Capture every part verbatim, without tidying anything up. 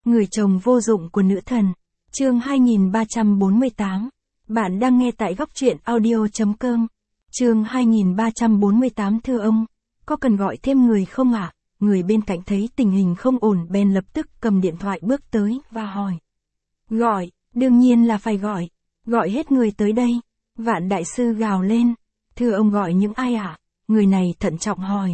Người chồng vô dụng của nữ thần. Chương hai nghìn ba trăm bốn mươi tám. Bạn đang nghe tại góc truyện audio chấm com. Chương hai nghìn ba trăm bốn mươi tám. Thưa ông, có cần gọi thêm người không ạ? À? Người bên cạnh thấy tình hình không ổn bèn lập tức cầm điện thoại bước tới và hỏi. Gọi, đương nhiên là phải gọi. Gọi hết người tới đây. Vạn đại sư gào lên. Thưa ông gọi những ai ạ? À? Người này thận trọng hỏi.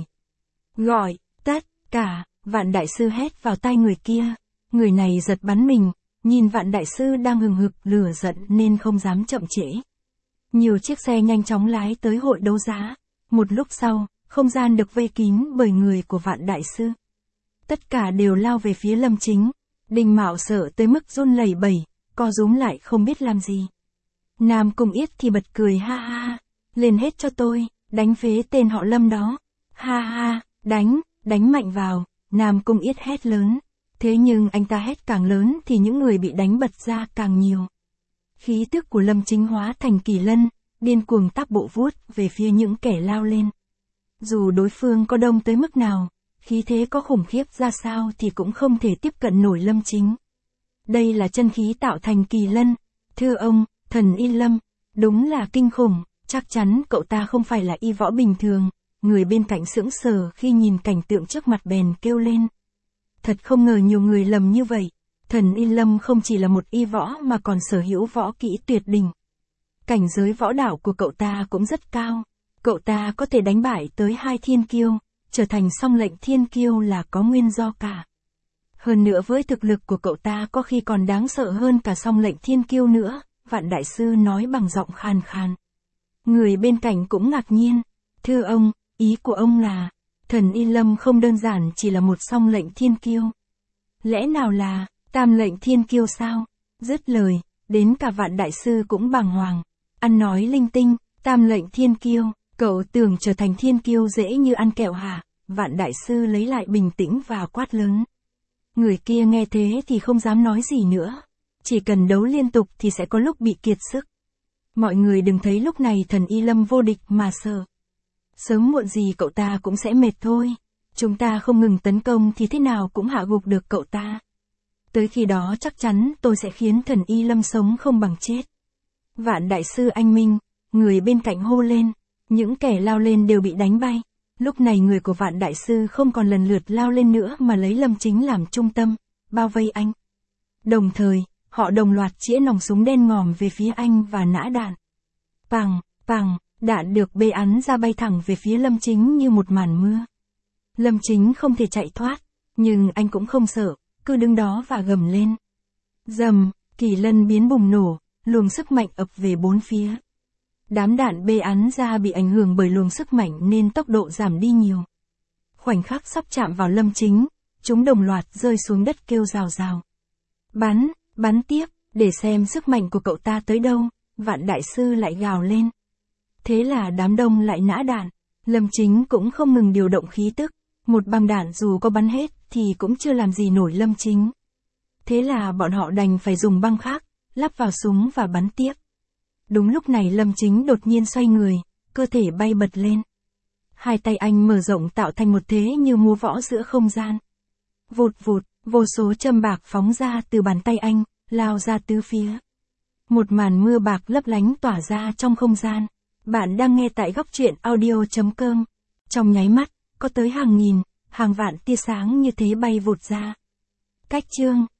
Gọi, tất cả, vạn đại sư hét vào tai người kia. Người này giật bắn mình, nhìn vạn đại sư đang hừng hực lửa giận nên không dám chậm trễ. Nhiều chiếc xe nhanh chóng lái tới hội đấu giá. Một lúc sau, không gian được vây kín bởi người của vạn đại sư. Tất cả đều lao về phía Lâm Chính. Đinh Mạo sợ tới mức run lẩy bẩy, co rúm lại không biết làm gì. Nam Cung Yết thì bật cười ha ha, lên hết cho tôi, đánh phế tên họ Lâm đó. Ha ha, đánh, đánh mạnh vào, Nam Cung Yết hét lớn. Thế nhưng anh ta hét càng lớn thì những người bị đánh bật ra càng nhiều. Khí tức của Lâm Chính hóa thành kỳ lân, điên cuồng táp bộ vuốt về phía những kẻ lao lên. Dù đối phương có đông tới mức nào, khí thế có khủng khiếp ra sao thì cũng không thể tiếp cận nổi Lâm Chính. Đây là chân khí tạo thành kỳ lân. Thưa ông, thần Y Lâm, đúng là kinh khủng, chắc chắn cậu ta không phải là y võ bình thường. Người bên cạnh sững sờ khi nhìn cảnh tượng trước mặt bèn kêu lên. Thật không ngờ nhiều người lầm như vậy. Thần Y Lâm không chỉ là một y võ mà còn sở hữu võ kỹ tuyệt đỉnh. Cảnh giới võ đạo của cậu ta cũng rất cao. Cậu ta có thể đánh bại tới hai thiên kiêu, trở thành song lệnh thiên kiêu là có nguyên do cả. Hơn nữa với thực lực của cậu ta có khi còn đáng sợ hơn cả song lệnh thiên kiêu nữa, vạn đại sư nói bằng giọng khàn khàn. Người bên cạnh cũng ngạc nhiên. Thưa ông, ý của ông là, thần Y Lâm không đơn giản chỉ là một song lệnh thiên kiêu. Lẽ nào là, tam lệnh thiên kiêu sao? Dứt lời, đến cả vạn đại sư cũng bàng hoàng. Ăn nói linh tinh, tam lệnh thiên kiêu, cậu tưởng trở thành thiên kiêu dễ như ăn kẹo hả? Vạn đại sư lấy lại bình tĩnh và quát lớn. Người kia nghe thế thì không dám nói gì nữa. Chỉ cần đấu liên tục thì sẽ có lúc bị kiệt sức. Mọi người đừng thấy lúc này thần Y Lâm vô địch mà sợ. Sớm muộn gì cậu ta cũng sẽ mệt thôi. Chúng ta không ngừng tấn công thì thế nào cũng hạ gục được cậu ta. Tới khi đó chắc chắn tôi sẽ khiến thần Y Lâm sống không bằng chết. Vạn đại sư anh minh, người bên cạnh hô lên. Những kẻ lao lên đều bị đánh bay. Lúc này người của vạn đại sư không còn lần lượt lao lên nữa mà lấy Lâm Chính làm trung tâm, bao vây anh. Đồng thời, họ đồng loạt chĩa nòng súng đen ngòm về phía anh và nã đạn. Pằng, pằng, đạn được bê ắn ra bay thẳng về phía Lâm Chính như một màn mưa. Lâm Chính không thể chạy thoát, nhưng anh cũng không sợ, cứ đứng đó và gầm lên. Rầm, kỳ lân biến bùng nổ, luồng sức mạnh ập về bốn phía. Đám đạn bê ắn ra bị ảnh hưởng bởi luồng sức mạnh nên tốc độ giảm đi nhiều. Khoảnh khắc sắp chạm vào Lâm Chính, chúng đồng loạt rơi xuống đất kêu rào rào. Bắn, bắn tiếp, để xem sức mạnh của cậu ta tới đâu, vạn đại sư lại gào lên. Thế là đám đông lại nã đạn, Lâm Chính cũng không ngừng điều động khí tức, một băng đạn dù có bắn hết thì cũng chưa làm gì nổi Lâm Chính. Thế là bọn họ đành phải dùng băng khác, lắp vào súng và bắn tiếp. Đúng lúc này Lâm Chính đột nhiên xoay người, cơ thể bay bật lên. Hai tay anh mở rộng tạo thành một thế như múa võ giữa không gian. Vụt vụt, vô số châm bạc phóng ra từ bàn tay anh, lao ra tứ phía. Một màn mưa bạc lấp lánh tỏa ra trong không gian. Bạn đang nghe tại góc truyện audio chấm com. Trong nháy mắt, có tới hàng nghìn, hàng vạn tia sáng như thế bay vụt ra. Cách chương.